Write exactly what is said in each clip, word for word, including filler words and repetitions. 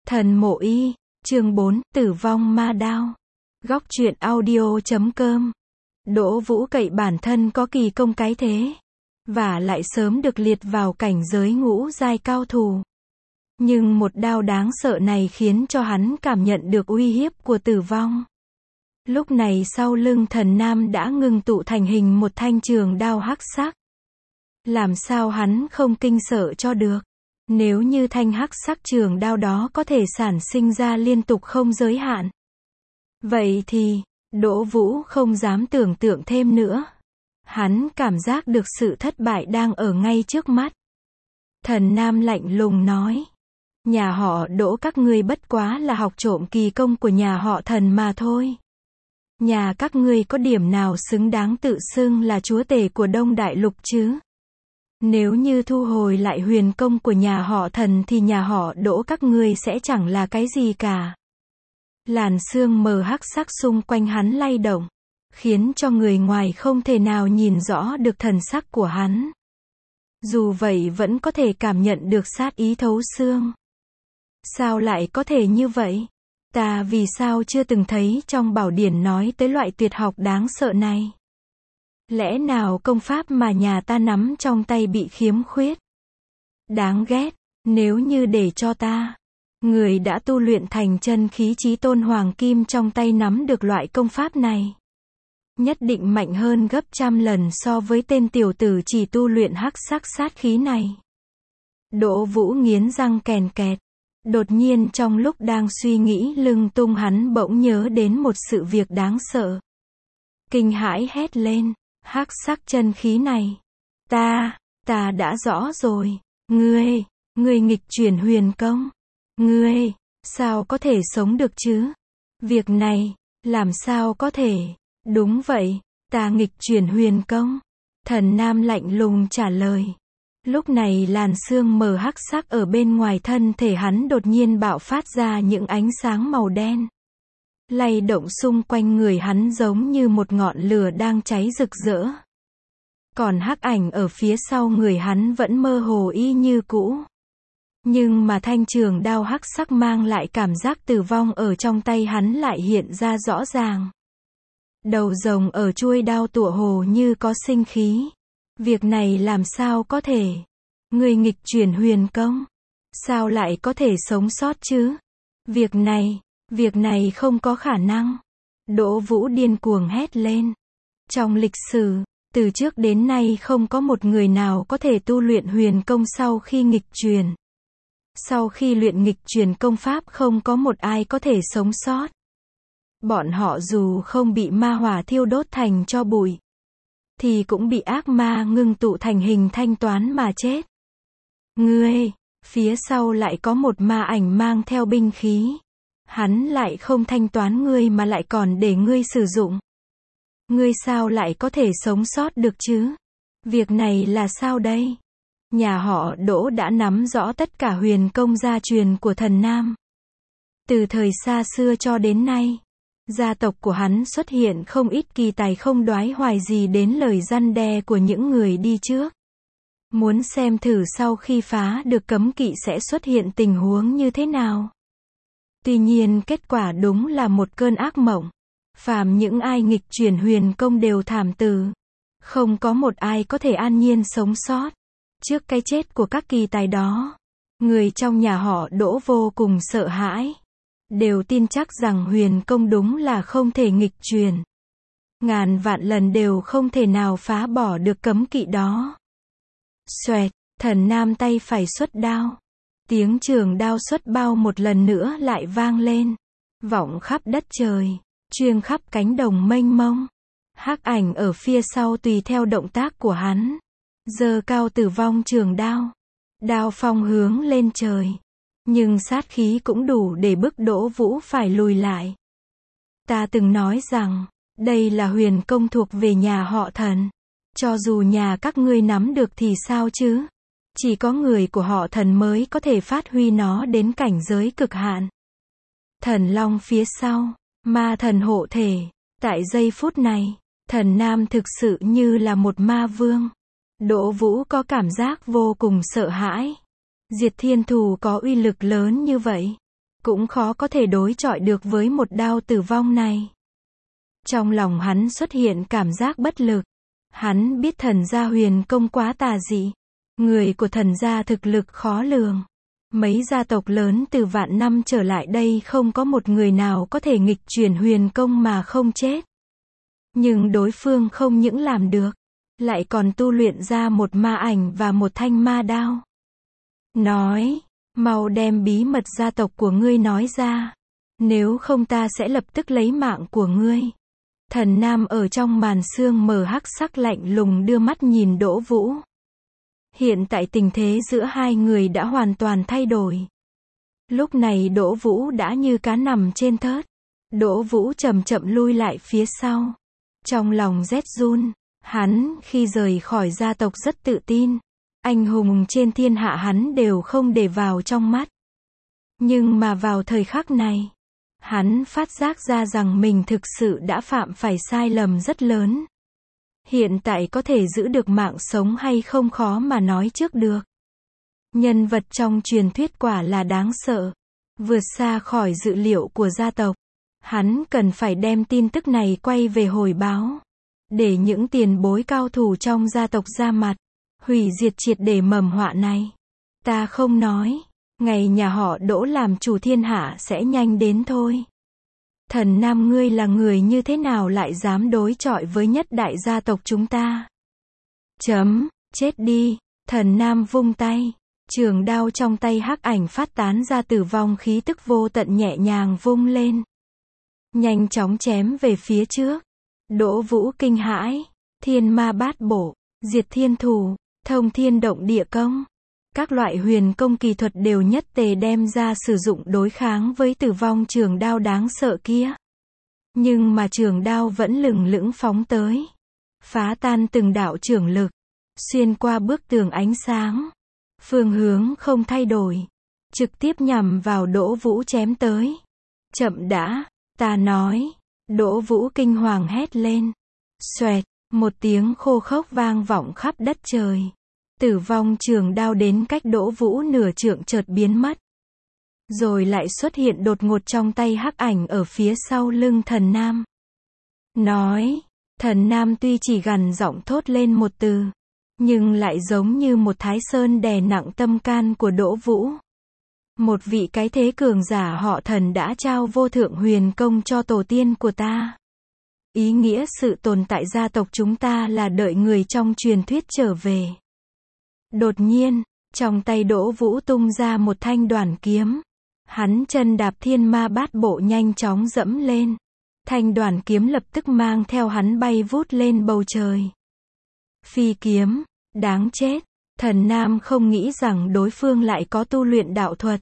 Thần Mộ Y, chương bốn, Tử vong ma đao. Góc truyện audio chấm com. Đỗ Vũ cậy bản thân có kỳ công cái thế, và lại sớm được liệt vào cảnh giới ngũ giai cao thủ. Nhưng một đao đáng sợ này khiến cho hắn cảm nhận được uy hiếp của tử vong. Lúc này sau lưng Thần Nam đã ngưng tụ thành hình một thanh trường đao hắc sắc. Làm sao hắn không kinh sợ cho được? Nếu như thanh hắc sắc trường đao đó có thể sản sinh ra liên tục không giới hạn, vậy thì, Đỗ Vũ không dám tưởng tượng thêm nữa. Hắn cảm giác được sự thất bại đang ở ngay trước mắt. Thần Nam lạnh lùng nói, nhà họ Đỗ các ngươi bất quá là học trộm kỳ công của nhà họ Thần mà thôi. Nhà các ngươi có điểm nào xứng đáng tự xưng là chúa tể của Đông Đại Lục chứ? Nếu như thu hồi lại huyền công của nhà họ Thần thì nhà họ Đỗ các ngươi sẽ chẳng là cái gì cả. Làn sương mờ hắc sắc xung quanh hắn lay động, khiến cho người ngoài không thể nào nhìn rõ được thần sắc của hắn. Dù vậy vẫn có thể cảm nhận được sát ý thấu xương. Sao lại có thể như vậy? Ta vì sao chưa từng thấy trong bảo điển nói tới loại tuyệt học đáng sợ này? Lẽ nào công pháp mà nhà ta nắm trong tay bị khiếm khuyết? Đáng ghét, nếu như để cho ta, người đã tu luyện thành chân khí chí tôn hoàng kim trong tay nắm được loại công pháp này, nhất định mạnh hơn gấp trăm lần so với tên tiểu tử chỉ tu luyện hắc sắc sát khí này. Đỗ Vũ nghiến răng kèn kẹt. Đột nhiên trong lúc đang suy nghĩ lung tung hắn bỗng nhớ đến một sự việc đáng sợ. Kinh hãi hét lên, hắc sắc chân khí này. Ta, ta đã rõ rồi. Ngươi, ngươi nghịch chuyển huyền công. Ngươi, sao có thể sống được chứ? Việc này, làm sao có thể? Đúng vậy, ta nghịch chuyển huyền công. Thần Nam lạnh lùng trả lời. Lúc này làn sương mờ hắc sắc ở bên ngoài thân thể hắn đột nhiên bạo phát ra những ánh sáng màu đen. Lay động xung quanh người hắn giống như một ngọn lửa đang cháy rực rỡ. Còn hắc ảnh ở phía sau người hắn vẫn mơ hồ y như cũ. Nhưng mà thanh trường đao hắc sắc mang lại cảm giác tử vong ở trong tay hắn lại hiện ra rõ ràng. Đầu rồng ở chuôi đao tựa hồ như có sinh khí. Việc này làm sao có thể? Người nghịch chuyển huyền công, sao lại có thể sống sót chứ? Việc này, việc này không có khả năng. Đỗ Vũ điên cuồng hét lên. Trong lịch sử, từ trước đến nay không có một người nào có thể tu luyện huyền công sau khi nghịch truyền. Sau khi luyện nghịch truyền công pháp không có một ai có thể sống sót. Bọn họ dù không bị ma hỏa thiêu đốt thành tro bụi, thì cũng bị ác ma ngưng tụ thành hình thanh toán mà chết. Ngươi, phía sau lại có một ma ảnh mang theo binh khí. Hắn lại không thanh toán ngươi mà lại còn để ngươi sử dụng. Ngươi sao lại có thể sống sót được chứ? Việc này là sao đây? Nhà họ Đỗ đã nắm rõ tất cả huyền công gia truyền của Thần Nam. Từ thời xa xưa cho đến nay, gia tộc của hắn xuất hiện không ít kỳ tài không đoái hoài gì đến lời răn đe của những người đi trước. Muốn xem thử sau khi phá được cấm kỵ sẽ xuất hiện tình huống như thế nào. Tuy nhiên kết quả đúng là một cơn ác mộng. Phàm những ai nghịch chuyển huyền công đều thảm tử. Không có một ai có thể an nhiên sống sót. Trước cái chết của các kỳ tài đó, người trong nhà họ Đỗ vô cùng sợ hãi. Đều tin chắc rằng huyền công đúng là không thể nghịch truyền. Ngàn vạn lần đều không thể nào phá bỏ được cấm kỵ đó. Xoẹt, Thần Nam tay phải xuất đao. Tiếng trường đao xuất bao một lần nữa lại vang lên. Vọng khắp đất trời, truyền khắp cánh đồng mênh mông. Hắc ảnh ở phía sau tùy theo động tác của hắn, giơ cao tử vong trường đao. Đao phong hướng lên trời. Nhưng sát khí cũng đủ để bức Đỗ Vũ phải lùi lại. Ta từng nói rằng, đây là huyền công thuộc về nhà họ Thần. Cho dù nhà các ngươi nắm được thì sao chứ? Chỉ có người của họ Thần mới có thể phát huy nó đến cảnh giới cực hạn. Thần Long phía sau, ma thần hộ thể. Tại giây phút này, Thần Nam thực sự như là một ma vương. Đỗ Vũ có cảm giác vô cùng sợ hãi. Diệt thiên thù có uy lực lớn như vậy. cũng khó có thể đối chọi được với một đao tử vong này. Trong lòng hắn xuất hiện cảm giác bất lực. Hắn biết thần gia huyền công quá tà dị. Người của thần gia thực lực khó lường. Mấy gia tộc lớn từ vạn năm trở lại đây không có một người nào có thể nghịch chuyển huyền công mà không chết. Nhưng đối phương không những làm được, lại còn tu luyện ra một ma ảnh và một thanh ma đao. Nói, mau đem bí mật gia tộc của ngươi nói ra. Nếu không ta sẽ lập tức lấy mạng của ngươi. Thần Nam ở trong màn sương mờ hắc sắc lạnh lùng đưa mắt nhìn Đỗ Vũ. Hiện tại tình thế giữa hai người đã hoàn toàn thay đổi. Lúc này Đỗ Vũ đã như cá nằm trên thớt. Đỗ Vũ chậm chậm lui lại phía sau. Trong lòng rét run, hắn khi rời khỏi gia tộc rất tự tin. Anh hùng trên thiên hạ hắn đều không để vào trong mắt. Nhưng mà vào thời khắc này, hắn phát giác ra rằng mình thực sự đã phạm phải sai lầm rất lớn. Hiện tại có thể giữ được mạng sống hay không khó mà nói trước được. Nhân vật trong truyền thuyết quả là đáng sợ. Vượt xa khỏi dự liệu của gia tộc. Hắn cần phải đem tin tức này quay về hồi báo. Để những tiền bối cao thủ trong gia tộc ra mặt. Hủy diệt triệt để mầm họa này. Ta không nói. Ngày nhà họ Đỗ làm chủ thiên hạ sẽ nhanh đến thôi. Thần Nam ngươi là người như thế nào lại dám đối chọi với nhất đại gia tộc chúng ta? Chấm, chết đi. Thần Nam vung tay. Trường đao trong tay hắc ảnh phát tán ra tử vong khí tức vô tận nhẹ nhàng vung lên. Nhanh chóng chém về phía trước. Đỗ Vũ kinh hãi. Thiên ma bát bổ, diệt thiên thủ, thông thiên động địa công. Các loại huyền công kỳ thuật đều nhất tề đem ra sử dụng đối kháng với tử vong trường đao đáng sợ kia. Nhưng mà trường đao vẫn lừng lững phóng tới. Phá tan từng đạo trường lực. Xuyên qua bức tường ánh sáng. Phương hướng không thay đổi. Trực tiếp nhằm vào Đỗ Vũ chém tới. Chậm đã, ta nói. Đỗ Vũ kinh hoàng hét lên. Xoẹt, một tiếng khô khốc vang vọng khắp đất trời. Tử vong trường đao đến cách Đỗ Vũ nửa trượng chợt biến mất. Rồi lại xuất hiện đột ngột trong tay hắc ảnh ở phía sau lưng thần Nam. Nói, thần Nam tuy chỉ gằn giọng thốt lên một từ. Nhưng lại giống như một thái sơn đè nặng tâm can của Đỗ Vũ. Một vị cái thế cường giả họ Thần đã trao vô thượng huyền công cho tổ tiên của ta. Ý nghĩa sự tồn tại gia tộc chúng ta là đợi người trong truyền thuyết trở về. Đột nhiên, trong tay Đỗ Vũ tung ra một thanh đoản kiếm. Hắn chân đạp thiên ma bát bộ nhanh chóng dẫm lên. Thanh đoản kiếm lập tức mang theo hắn bay vút lên bầu trời. Phi kiếm, đáng chết. Thần Nam không nghĩ rằng đối phương lại có tu luyện đạo thuật.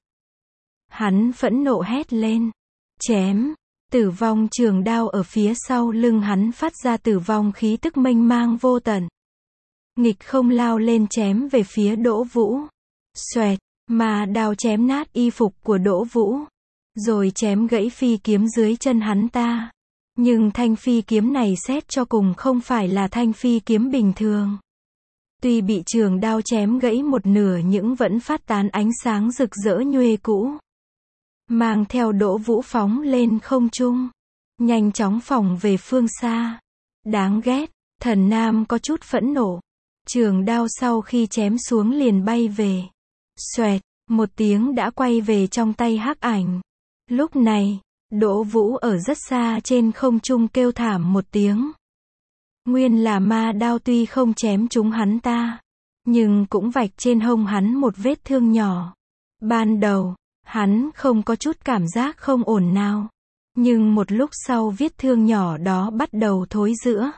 Hắn phẫn nộ hét lên. Chém. Tử vong trường đao ở phía sau lưng hắn phát ra tử vong khí tức mênh mang vô tận. Nghịch không lao lên chém về phía Đỗ Vũ. Xoẹt, mà đao chém nát y phục của Đỗ Vũ. Rồi chém gãy phi kiếm dưới chân hắn ta. Nhưng thanh phi kiếm này xét cho cùng không phải là thanh phi kiếm bình thường. Tuy bị trường đao chém gãy một nửa nhưng vẫn phát tán ánh sáng rực rỡ nhuê cũ. Mang theo Đỗ Vũ phóng lên không trung. Nhanh chóng phóng về phương xa. Đáng ghét, thần Nam có chút phẫn nộ. Trường đao sau khi chém xuống liền bay về. Xoẹt, một tiếng đã quay về trong tay hắc ảnh. Lúc này, Đỗ Vũ ở rất xa trên không trung kêu thảm một tiếng. Nguyên là ma đao tuy không chém trúng hắn ta, nhưng cũng vạch trên hông hắn một vết thương nhỏ. Ban đầu, hắn không có chút cảm giác không ổn nào. Nhưng một lúc sau vết thương nhỏ đó bắt đầu thối rữa.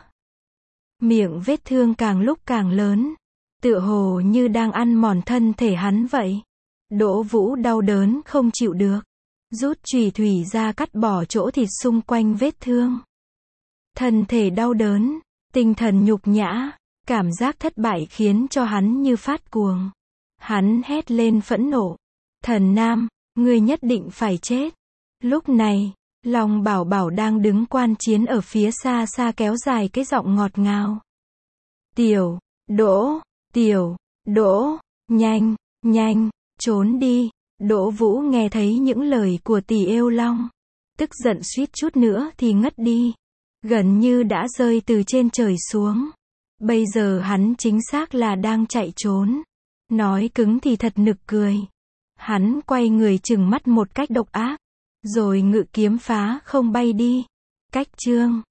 Miệng vết thương càng lúc càng lớn. Tựa hồ như đang ăn mòn thân thể hắn vậy. Đỗ Vũ đau đớn không chịu được. Rút chùy thủy ra cắt bỏ chỗ thịt xung quanh vết thương. Thân thể đau đớn, tinh thần nhục nhã, cảm giác thất bại khiến cho hắn như phát cuồng. Hắn hét lên phẫn nộ. Thần Nam, ngươi nhất định phải chết. Lúc này, Long Bảo Bảo đang đứng quan chiến ở phía xa xa kéo dài cái giọng ngọt ngào. Tiểu, Đỗ, Tiểu, Đỗ, nhanh, nhanh, trốn đi, Đỗ Vũ nghe thấy những lời của Tỷ Yêu Long, tức giận suýt chút nữa thì ngất đi, gần như đã rơi từ trên trời xuống. Bây giờ hắn chính xác là đang chạy trốn. Nói cứng thì thật nực cười. Hắn quay người trừng mắt một cách độc ác, rồi ngự kiếm phá không bay đi. Cách chương